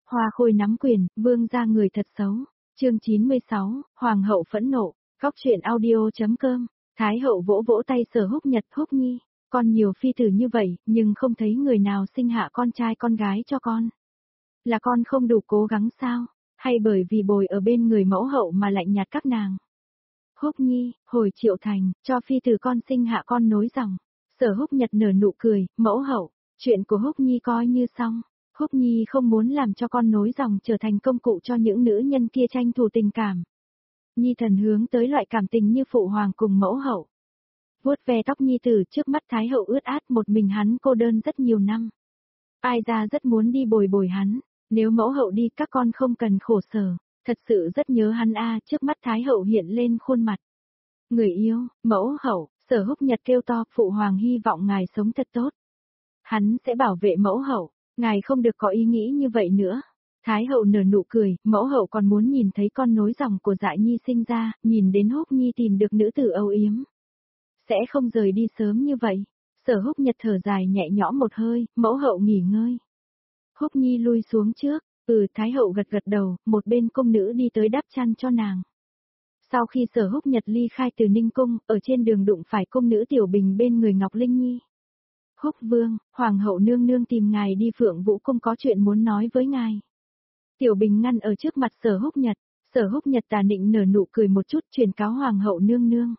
Hoa Khôi nắm quyền, vương ra người thật xấu. Chương 96, Hoàng hậu phẫn nộ. Góc truyện audio.com. Thái hậu vỗ vỗ tay Sở Húc Nhật. Húc Nhi, con nhiều phi tử như vậy, nhưng không thấy người nào sinh hạ con trai con gái cho con. Là con không đủ cố gắng sao? Hay bởi vì bồi ở bên người mẫu hậu mà lạnh nhạt các nàng? Húc Nhi, hồi Triệu Thành, cho phi tử con sinh hạ con nối dòng. Sở Húc Nhật nở nụ cười. Mẫu hậu, chuyện của Húc Nhi coi như xong. Húc Nhi không muốn làm cho con nối dòng trở thành công cụ cho những nữ nhân kia tranh thủ tình cảm. Nhi thần hướng tới loại cảm tình như phụ hoàng cùng mẫu hậu. Vuốt ve tóc Nhi tử, trước mắt Thái hậu ướt át, một mình hắn cô đơn rất nhiều năm. Ai ra rất muốn đi bồi bồi hắn, nếu mẫu hậu đi các con không cần khổ sở, thật sự rất nhớ hắn a. Trước mắt Thái hậu hiện lên khuôn mặt. Người yêu, mẫu hậu, Sở Húc Nhật kêu to, phụ hoàng hy vọng ngài sống thật tốt. Hắn sẽ bảo vệ mẫu hậu, ngài không được có ý nghĩ như vậy nữa. Thái hậu nở nụ cười, mẫu hậu còn muốn nhìn thấy con nối dòng của Dại Nhi sinh ra, nhìn đến Húc Nhi tìm được nữ tử âu yếm. Sẽ không rời đi sớm như vậy. Sở Húc Nhật thở dài nhẹ nhõm một hơi, mẫu hậu nghỉ ngơi. Húc Nhi lui xuống trước, Thái hậu gật gật đầu, một bên cung nữ đi tới đắp chăn cho nàng. Sau khi Sở Húc Nhật ly khai từ Ninh Cung, ở trên đường đụng phải cung nữ Tiểu Bình bên người Ngọc Linh Nhi. Húc Vương, Hoàng hậu nương nương tìm ngài đi Phượng Vũ Cung có chuyện muốn nói với ngài. Tiểu Bình ngăn ở trước mặt Sở Húc Nhật. Sở Húc Nhật tà nịnh nở nụ cười một chút, truyền cáo Hoàng hậu nương nương.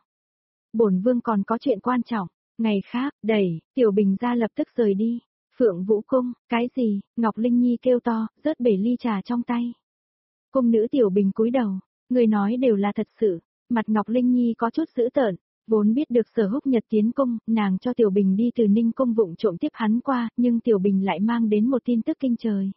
Bổn vương còn có chuyện quan trọng. Ngày khác, đẩy, Tiểu Bình ra lập tức rời đi. Phượng Vũ Cung, cái gì? Ngọc Linh Nhi kêu to, rớt bể ly trà trong tay. Cung nữ Tiểu Bình cúi đầu, người nói đều là thật sự. Mặt Ngọc Linh Nhi có chút dữ tợn, vốn biết được Sở Húc Nhật tiến cung, nàng cho Tiểu Bình đi từ Ninh Cung vụng trộm tiếp hắn qua, nhưng Tiểu Bình lại mang đến một tin tức kinh trời.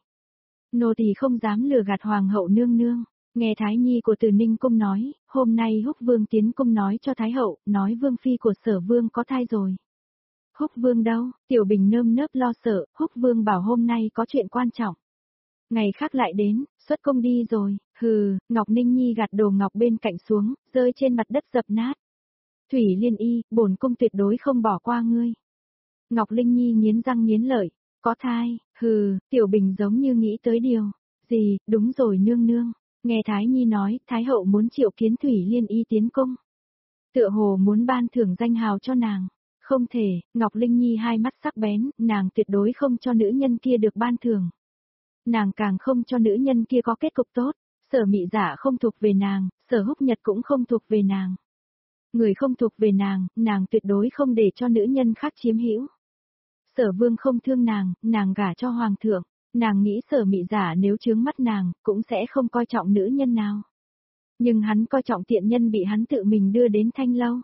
Nô tỳ không dám lừa gạt Hoàng hậu nương nương. Nghe Thái Nhi của từ Ninh Cung nói, hôm nay Húc Vương tiến cung nói cho Thái hậu, nói Vương phi của Sở Vương có thai rồi. Húc Vương đâu? Tiểu Bình nơm nớp lo sợ, Húc Vương bảo hôm nay có chuyện quan trọng. Ngày khác lại đến, xuất cung đi rồi. Hừ, Ngọc Ninh Nhi gạt đồ ngọc bên cạnh xuống, rơi trên mặt đất dập nát. Thủy Liên Y, bổn cung tuyệt đối không bỏ qua ngươi. Ngọc Linh Nhi nghiến răng nghiến lợi, có thai? Hừ, Tiểu Bình giống như nghĩ tới điều. Gì, đúng rồi nương nương. Nghe Thái Nhi nói, Thái hậu muốn triệu kiến Thủy Liên Y tiến cung. Tựa hồ muốn ban thưởng danh hào cho nàng. Không thể, Ngọc Linh Nhi hai mắt sắc bén, nàng tuyệt đối không cho nữ nhân kia được ban thưởng. Nàng càng không cho nữ nhân kia có kết cục tốt. Sở Mị Giả không thuộc về nàng, Sở Húc Nhật cũng không thuộc về nàng. Người không thuộc về nàng tuyệt đối không để cho nữ nhân khác chiếm hữu. Sở Vương không thương nàng gả cho hoàng thượng, nàng nghĩ Sở Mị Giả nếu chướng mắt nàng, cũng sẽ không coi trọng nữ nhân nào. Nhưng hắn coi trọng tiện nhân bị hắn tự mình đưa đến Thanh Lâu.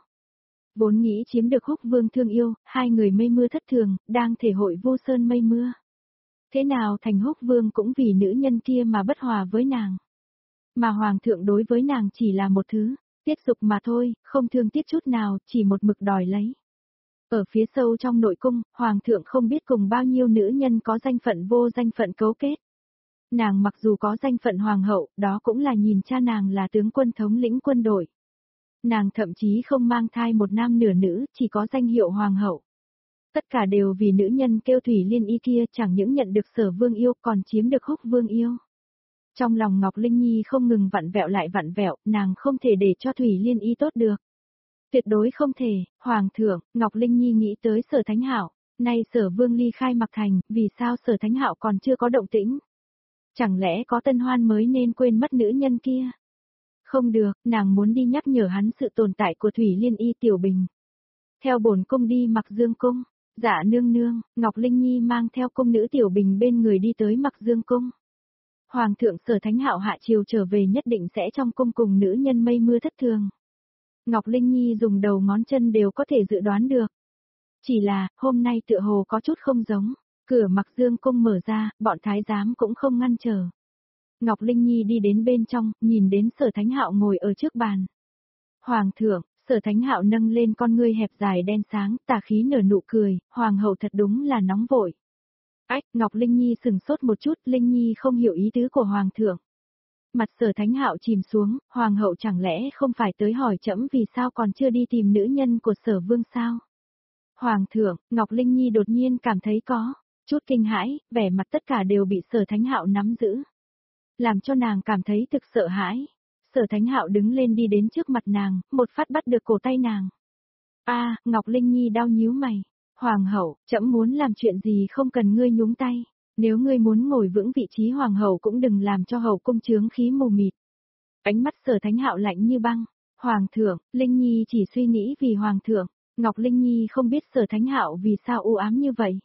Vốn nghĩ chiếm được Húc Vương thương yêu, hai người mây mưa thất thường, đang thể hội vô sơn mây mưa. Thế nào thành Húc Vương cũng vì nữ nhân kia mà bất hòa với nàng. Mà hoàng thượng đối với nàng chỉ là một thứ tiết dục mà thôi, không thương tiếc chút nào, chỉ một mực đòi lấy. Ở phía sâu trong nội cung, hoàng thượng không biết cùng bao nhiêu nữ nhân có danh phận vô danh phận cấu kết. Nàng mặc dù có danh phận hoàng hậu, đó cũng là nhìn cha nàng là tướng quân thống lĩnh quân đội. Nàng thậm chí không mang thai một nam nửa nữ, chỉ có danh hiệu hoàng hậu. Tất cả đều vì nữ nhân kêu Thủy Liên Y kia chẳng những nhận được Sở Vương yêu còn chiếm được Húc Vương yêu. Trong lòng Ngọc Linh Nhi không ngừng vặn vẹo lại vặn vẹo, nàng không thể để cho Thủy Liên Y tốt được. Tuyệt đối không thể. Hoàng thượng, Ngọc Linh Nhi nghĩ tới Sở Thánh Hạo, nay Sở Vương ly khai Mạc Thành, vì sao Sở Thánh Hạo còn chưa có động tĩnh? Chẳng lẽ có tân hoan mới nên quên mất nữ nhân kia? Không được, nàng muốn đi nhắc nhở hắn sự tồn tại của Thủy Liên Y. Tiểu Bình. Theo bổn cung đi Mặc Dương Cung. Dạ nương nương. Ngọc Linh Nhi mang theo cung nữ Tiểu Bình bên người đi tới Mặc Dương Cung. Hoàng thượng Sở Thánh Hạo hạ triều trở về nhất định sẽ trong cung cùng nữ nhân mây mưa thất thường. Ngọc Linh Nhi dùng đầu ngón chân đều có thể dự đoán được. Chỉ là, hôm nay tựa hồ có chút không giống. Cửa Mặc Dương Cung mở ra, bọn thái giám cũng không ngăn trở. Ngọc Linh Nhi đi đến bên trong, nhìn đến Sở Thánh Hạo ngồi ở trước bàn. Hoàng thượng, Sở Thánh Hạo nâng lên con ngươi hẹp dài đen sáng, tà khí nở nụ cười, hoàng hậu thật đúng là nóng vội. Ách, Ngọc Linh Nhi sừng sốt một chút, Linh Nhi không hiểu ý tứ của hoàng thượng. Mặt Sở Thánh Hạo chìm xuống, hoàng hậu chẳng lẽ không phải tới hỏi trẫm vì sao còn chưa đi tìm nữ nhân của Sở Vương sao? Hoàng thượng, Ngọc Linh Nhi đột nhiên cảm thấy có chút kinh hãi, vẻ mặt tất cả đều bị Sở Thánh Hạo nắm giữ. làm cho nàng cảm thấy thực sợ hãi. Sở Thánh Hạo đứng lên đi đến trước mặt nàng, một phát bắt được cổ tay nàng. A, Ngọc Linh Nhi đau nhíu mày. Hoàng hậu, trẫm muốn làm chuyện gì không cần ngươi nhúng tay. Nếu ngươi muốn ngồi vững vị trí hoàng hậu cũng đừng làm cho hậu cung chướng khí mù mịt. Ánh mắt Sở Thánh Hạo lạnh như băng. Hoàng thượng, Linh Nhi chỉ suy nghĩ vì hoàng thượng. Ngọc Linh Nhi không biết Sở Thánh Hạo vì sao u ám như vậy.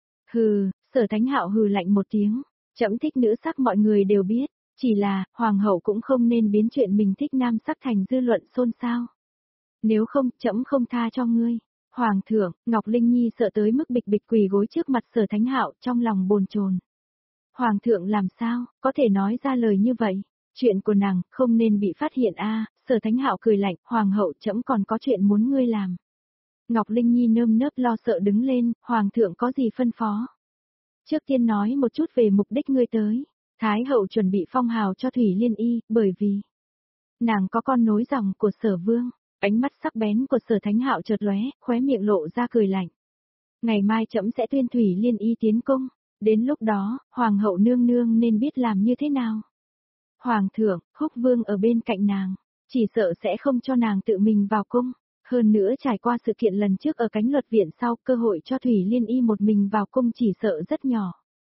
Hừ, Sở Thánh Hạo hừ lạnh một tiếng. Trẫm thích nữ sắc mọi người đều biết. Chỉ là, hoàng hậu cũng không nên biến chuyện mình thích nam sắc thành dư luận xôn xao. Nếu không, trẫm không tha cho ngươi. Hoàng thượng, Ngọc Linh Nhi sợ tới mức bịch bịch quỳ gối trước mặt Sở Thánh Hạo, trong lòng bồn chồn. Hoàng thượng làm sao, có thể nói ra lời như vậy? Chuyện của nàng, không nên bị phát hiện a. Sở Thánh Hạo cười lạnh, hoàng hậu trẫm còn có chuyện muốn ngươi làm. Ngọc Linh Nhi nơm nớp lo sợ đứng lên, hoàng thượng có gì phân phó? Trước tiên nói một chút về mục đích ngươi tới. Thái hậu chuẩn bị phong hào cho Thủy Liên Y, bởi vì nàng có con nối dòng của Sở Vương. Ánh mắt sắc bén của Sở Thánh Hạo chợt lóe, khóe miệng lộ ra cười lạnh. Ngày mai trẫm sẽ tuyên Thủy Liên Y tiến cung, đến lúc đó, hoàng hậu nương nương nên biết làm như thế nào. Hoàng thượng, Húc Vương ở bên cạnh nàng, chỉ sợ sẽ không cho nàng tự mình vào cung. Hơn nữa trải qua sự kiện lần trước ở cánh luật viện sau, cơ hội cho Thủy Liên Y một mình vào cung chỉ sợ rất nhỏ.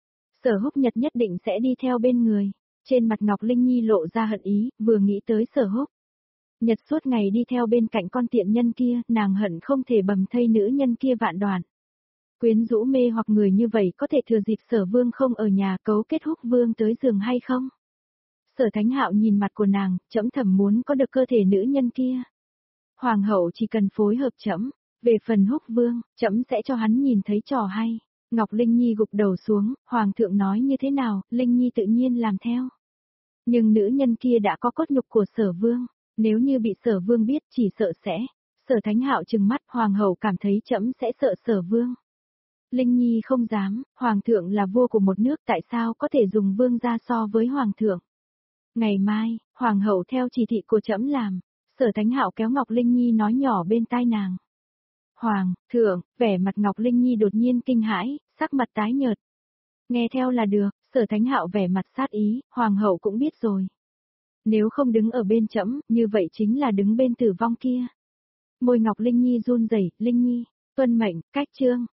Sở Húc Nhật nhất định sẽ đi theo bên người. Trên mặt Ngọc Linh Nhi lộ ra hận ý, vừa nghĩ tới Sở Húc Nhật suốt ngày đi theo bên cạnh con tiện nhân kia, nàng hận không thể bầm thây nữ nhân kia vạn đoạn. Quyến rũ mê hoặc người như vậy có thể thừa dịp Sở Vương không ở nhà cấu kết Húc Vương tới giường hay không? Sở Thánh Hạo nhìn mặt của nàng, trẫm thầm muốn có được cơ thể nữ nhân kia. Hoàng hậu chỉ cần phối hợp trẫm, về phần Húc Vương, trẫm sẽ cho hắn nhìn thấy trò hay. Ngọc Linh Nhi gục đầu xuống, hoàng thượng nói như thế nào, Linh Nhi tự nhiên làm theo. Nhưng nữ nhân kia đã có cốt nhục của Sở Vương, nếu như bị Sở Vương biết chỉ sợ sẽ. Sở Thánh Hạo trừng mắt, hoàng hậu cảm thấy trẫm sẽ sợ Sở Vương. Linh Nhi không dám, hoàng thượng là vua của một nước, tại sao có thể dùng vương gia so với hoàng thượng. Ngày mai, hoàng hậu theo chỉ thị của trẫm làm. Sở Thánh Hạo kéo Ngọc Linh Nhi nói nhỏ bên tai nàng. Hoàng thượng, vẻ mặt Ngọc Linh Nhi đột nhiên kinh hãi, sắc mặt tái nhợt. Nghe theo là được, Sở Thánh Hạo vẻ mặt sát ý, hoàng hậu cũng biết rồi. Nếu không đứng ở bên trẫm, như vậy chính là đứng bên tử vong kia. Môi Ngọc Linh Nhi run rẩy, Linh Nhi, tuân mệnh, cách chương.